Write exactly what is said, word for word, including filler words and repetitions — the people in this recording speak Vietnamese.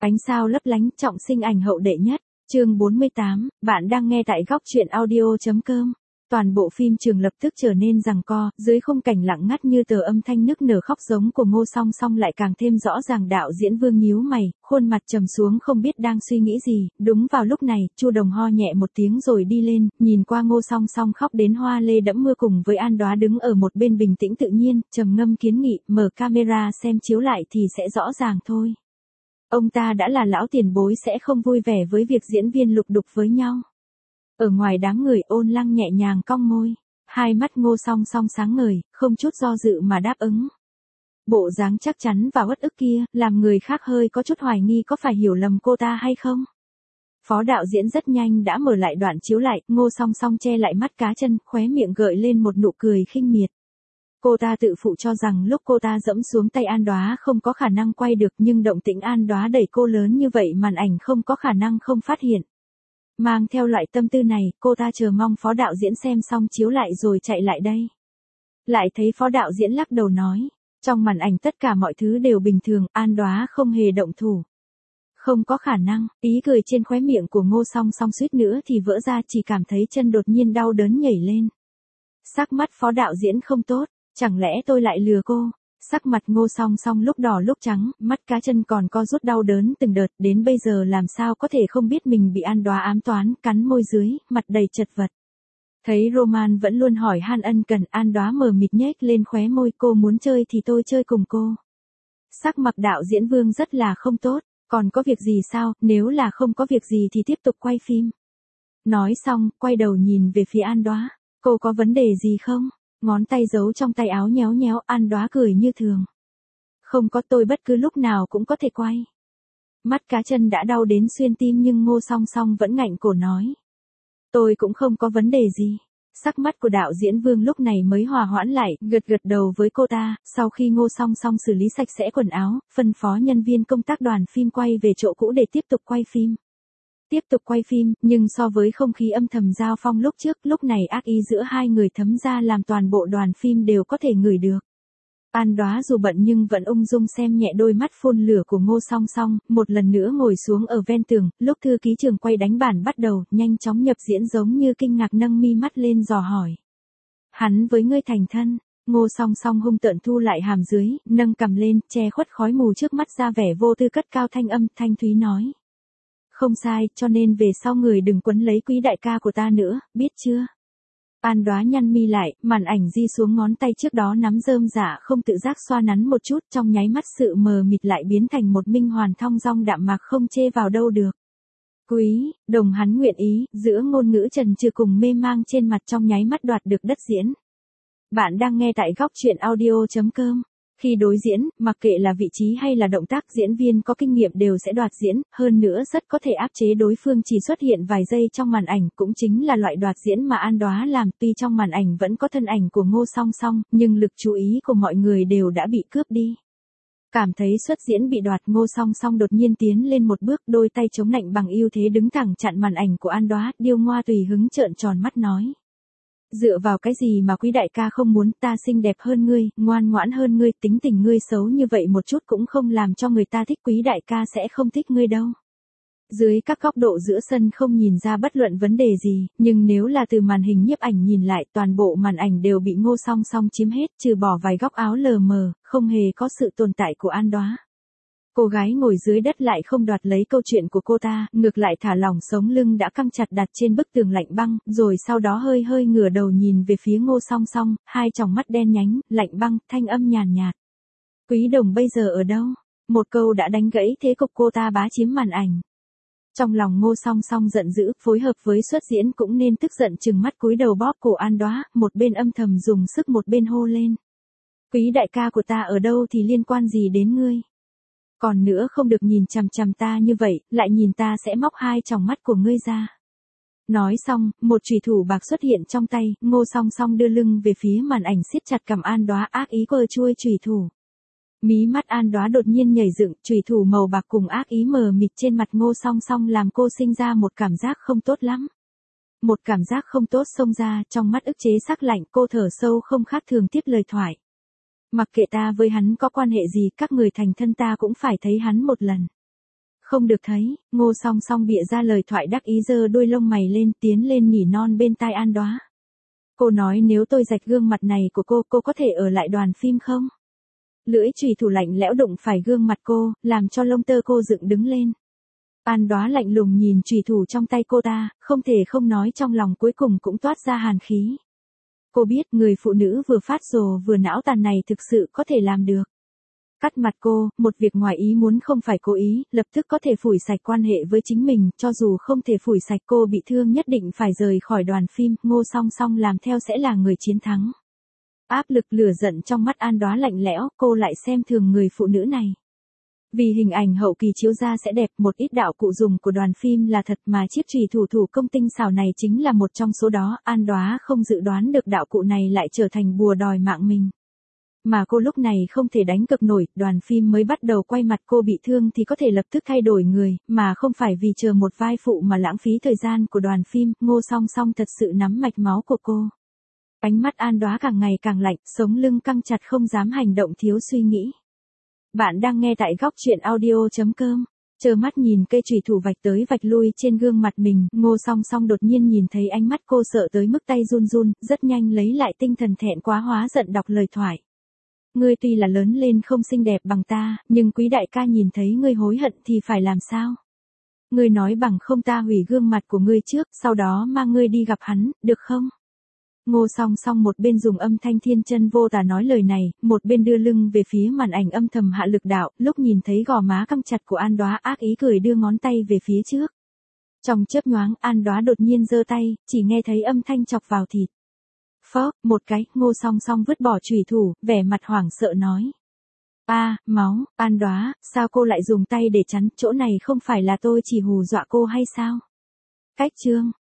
Ánh sao lấp lánh, trọng sinh ảnh hậu đệ nhất. Chương bốn mươi tám, bạn đang nghe tại góc truyện audio chấm com. Toàn bộ phim trường lập tức trở nên giằng co, dưới khung cảnh lặng ngắt như tờ, âm thanh nức nở khóc giống của Ngô Song Song lại càng thêm rõ ràng. Đạo diễn Vương nhíu mày, khuôn mặt trầm xuống không biết đang suy nghĩ gì. Đúng vào lúc này, Chu Đồng ho nhẹ một tiếng rồi đi lên, nhìn qua Ngô Song Song khóc đến hoa lê đẫm mưa cùng với An Đóa đứng ở một bên bình tĩnh tự nhiên, trầm ngâm kiến nghị, mở camera xem chiếu lại thì sẽ rõ ràng thôi. Ông ta đã là lão tiền bối sẽ không vui vẻ với việc diễn viên lục đục với nhau. Ở ngoài đám người, Ôn Lăng nhẹ nhàng cong môi, hai mắt Ngô Song Song sáng ngời, không chút do dự mà đáp ứng. Bộ dáng chắc chắn và uất ức kia, làm người khác hơi có chút hoài nghi có phải hiểu lầm cô ta hay không. Phó đạo diễn rất nhanh đã mở lại đoạn chiếu lại, Ngô Song Song che lại mắt cá chân, khóe miệng gợi lên một nụ cười khinh miệt. Cô ta tự phụ cho rằng lúc cô ta dẫm xuống tay An Đóa không có khả năng quay được, nhưng động tĩnh An Đóa đẩy cô lớn như vậy màn ảnh không có khả năng không phát hiện. Mang theo loại tâm tư này, cô ta chờ mong phó đạo diễn xem xong chiếu lại rồi chạy lại đây. Lại thấy phó đạo diễn lắc đầu nói, trong màn ảnh tất cả mọi thứ đều bình thường, An Đóa không hề động thủ. Không có khả năng, ý cười trên khóe miệng của Ngô Song Song suýt nữa thì vỡ ra, chỉ cảm thấy chân đột nhiên đau đớn nhảy lên. Sắc mắt phó đạo diễn không tốt. Chẳng lẽ tôi lại lừa cô? Sắc mặt Ngô Song Song lúc đỏ lúc trắng, mắt cá chân còn co rút đau đớn từng đợt, đến bây giờ làm sao có thể không biết mình bị An Đóa ám toán, cắn môi dưới, mặt đầy chật vật. Thấy Roman vẫn luôn hỏi han ân cần, An Đóa mờ mịt nhếch lên khóe môi, cô muốn chơi thì tôi chơi cùng cô. Sắc mặt đạo diễn Vương rất là không tốt, còn có việc gì sao, nếu là không có việc gì thì tiếp tục quay phim. Nói xong, quay đầu nhìn về phía An Đóa, cô có vấn đề gì không? Ngón tay giấu trong tay áo nhéo nhéo, An Đóa cười như thường. Không có, tôi bất cứ lúc nào cũng có thể quay. Mắt cá chân đã đau đến xuyên tim nhưng Ngô Song Song vẫn ngạnh cổ nói. Tôi cũng không có vấn đề gì. Sắc mắt của đạo diễn Vương lúc này mới hòa hoãn lại, gật gật đầu với cô ta. Sau khi Ngô Song Song xử lý sạch sẽ quần áo, phân phó nhân viên công tác đoàn phim quay về chỗ cũ để tiếp tục quay phim. Tiếp tục quay phim, nhưng so với không khí âm thầm giao phong lúc trước, lúc này ác ý giữa hai người thấm ra làm toàn bộ đoàn phim đều có thể ngửi được. An Đóa dù bận nhưng vẫn ung dung xem nhẹ đôi mắt phun lửa của Ngô Song Song, một lần nữa ngồi xuống ở ven tường, lúc thư ký trường quay đánh bản bắt đầu, nhanh chóng nhập diễn giống như kinh ngạc nâng mi mắt lên dò hỏi. Hắn với ngươi thành thân? Ngô Song Song hung tợn thu lại hàm dưới, nâng cằm lên, che khuất khói mù trước mắt ra vẻ vô tư, cất cao thanh âm, thanh thúy nói. Không sai, cho nên về sau người đừng quấn lấy quý đại ca của ta nữa, biết chưa? An Đóa nhăn mi lại, màn ảnh di xuống ngón tay trước đó nắm rơm dạ không tự giác xoa nắn một chút, trong nháy mắt sự mờ mịt lại biến thành một minh hoàn thong dong đạm mạc không chê vào đâu được. Quý, đồng hắn nguyện ý, giữa ngôn ngữ trần trừ cùng mê mang trên mặt trong nháy mắt đoạt được đất diễn. Bạn đang nghe tại góc truyện audio chấm com. Khi đối diễn, mặc kệ là vị trí hay là động tác, diễn viên có kinh nghiệm đều sẽ đoạt diễn, hơn nữa rất có thể áp chế đối phương chỉ xuất hiện vài giây trong màn ảnh, cũng chính là loại đoạt diễn mà An Đóa làm. Tuy trong màn ảnh vẫn có thân ảnh của Ngô Song Song, nhưng lực chú ý của mọi người đều đã bị cướp đi. Cảm thấy xuất diễn bị đoạt, Ngô Song Song đột nhiên tiến lên một bước, đôi tay chống nạnh bằng ưu thế đứng thẳng chặn màn ảnh của An Đóa, điêu ngoa tùy hứng trợn tròn mắt nói. Dựa vào cái gì mà quý đại ca không muốn, ta xinh đẹp hơn ngươi, ngoan ngoãn hơn ngươi, tính tình ngươi xấu như vậy một chút cũng không làm cho người ta thích, quý đại ca sẽ không thích ngươi đâu. Dưới các góc độ giữa sân không nhìn ra bất luận vấn đề gì, nhưng nếu là từ màn hình nhiếp ảnh nhìn lại, toàn bộ màn ảnh đều bị Ngô Song Song chiếm hết, trừ bỏ vài góc áo lờ mờ, không hề có sự tồn tại của An Đóa. Cô gái ngồi dưới đất lại không đoạt lấy câu chuyện của cô ta, ngược lại thả lỏng sống lưng đã căng chặt đặt trên bức tường lạnh băng, rồi sau đó hơi hơi ngửa đầu nhìn về phía Ngô Song Song, hai tròng mắt đen nhánh, lạnh băng, thanh âm nhàn nhạt. Quý đồng bây giờ ở đâu? Một câu đã đánh gãy thế cục cô ta bá chiếm màn ảnh. Trong lòng Ngô Song Song giận dữ, phối hợp với xuất diễn cũng nên tức giận trừng mắt cúi đầu bóp cổ An Đóa, một bên âm thầm dùng sức một bên hô lên. Quý đại ca của ta ở đâu thì liên quan gì đến ngươi? Còn nữa không được nhìn chằm chằm ta như vậy, lại nhìn ta sẽ móc hai tròng mắt của ngươi ra. Nói xong, một chùy thủ bạc xuất hiện trong tay, Ngô Song Song đưa lưng về phía màn ảnh siết chặt cầm An Đóa, ác ý quơ chuôi chùy thủ. Mí mắt An Đóa đột nhiên nhảy dựng, chùy thủ màu bạc cùng ác ý mờ mịt trên mặt Ngô Song Song làm cô sinh ra một cảm giác không tốt lắm. Một cảm giác không tốt xông ra, trong mắt ức chế sắc lạnh, cô thở sâu không khác thường tiếp lời thoại. Mặc kệ ta với hắn có quan hệ gì, các người thành thân ta cũng phải thấy hắn một lần. Không được thấy, Ngô Song Song bịa ra lời thoại đắc ý giơ đuôi lông mày lên tiến lên nhỉ non bên tai An Đóa. Cô nói nếu tôi rạch gương mặt này của cô, cô có thể ở lại đoàn phim không? Lưỡi chùy thủ lạnh lẽo đụng phải gương mặt cô, làm cho lông tơ cô dựng đứng lên. An Đóa lạnh lùng nhìn chùy thủ trong tay cô ta, không thể không nói trong lòng cuối cùng cũng toát ra hàn khí. Cô biết người phụ nữ vừa phát rồ vừa não tàn này thực sự có thể làm được. Cắt mặt cô, một việc ngoài ý muốn không phải cố ý, lập tức có thể phủi sạch quan hệ với chính mình, cho dù không thể phủi sạch cô bị thương nhất định phải rời khỏi đoàn phim, Ngô Song Song làm theo sẽ là người chiến thắng. Áp lực lửa giận trong mắt An Đóa lạnh lẽo, cô lại xem thường người phụ nữ này. Vì hình ảnh hậu kỳ chiếu ra sẽ đẹp, một ít đạo cụ dùng của đoàn phim là thật mà chiếc chùy thủ thủ công tinh xảo này chính là một trong số đó, An Đóa không dự đoán được đạo cụ này lại trở thành bùa đòi mạng mình. Mà cô lúc này không thể đánh cược nổi, đoàn phim mới bắt đầu quay mặt cô bị thương thì có thể lập tức thay đổi người, mà không phải vì chờ một vai phụ mà lãng phí thời gian của đoàn phim, Ngô Song Song thật sự nắm mạch máu của cô. Ánh mắt An Đóa càng ngày càng lạnh, sống lưng căng chặt không dám hành động thiếu suy nghĩ. Bạn đang nghe tại góc truyện audio chấm com. Chờ mắt nhìn cây chùy thủ vạch tới vạch lui trên gương mặt mình, Ngô Song Song đột nhiên nhìn thấy ánh mắt cô sợ tới mức tay run run, rất nhanh lấy lại tinh thần thẹn quá hóa giận đọc lời thoại. Ngươi tuy là lớn lên không xinh đẹp bằng ta, nhưng quý đại ca nhìn thấy ngươi hối hận thì phải làm sao? Ngươi nói bằng không ta hủy gương mặt của ngươi trước, sau đó mang ngươi đi gặp hắn, được không? Ngô Song Song một bên dùng âm thanh thiên chân vô tà nói lời này, một bên đưa lưng về phía màn ảnh âm thầm hạ lực đạo, lúc nhìn thấy gò má căng chặt của An Đóa ác ý cười đưa ngón tay về phía trước. Trong chớp nhoáng, An Đóa đột nhiên giơ tay, chỉ nghe thấy âm thanh chọc vào thịt. Phó, một cái, Ngô Song Song vứt bỏ chùy thủ, vẻ mặt hoảng sợ nói. A, à, máu, An Đóa, sao cô lại dùng tay để chắn, chỗ này không phải là tôi chỉ hù dọa cô hay sao? Cách chương.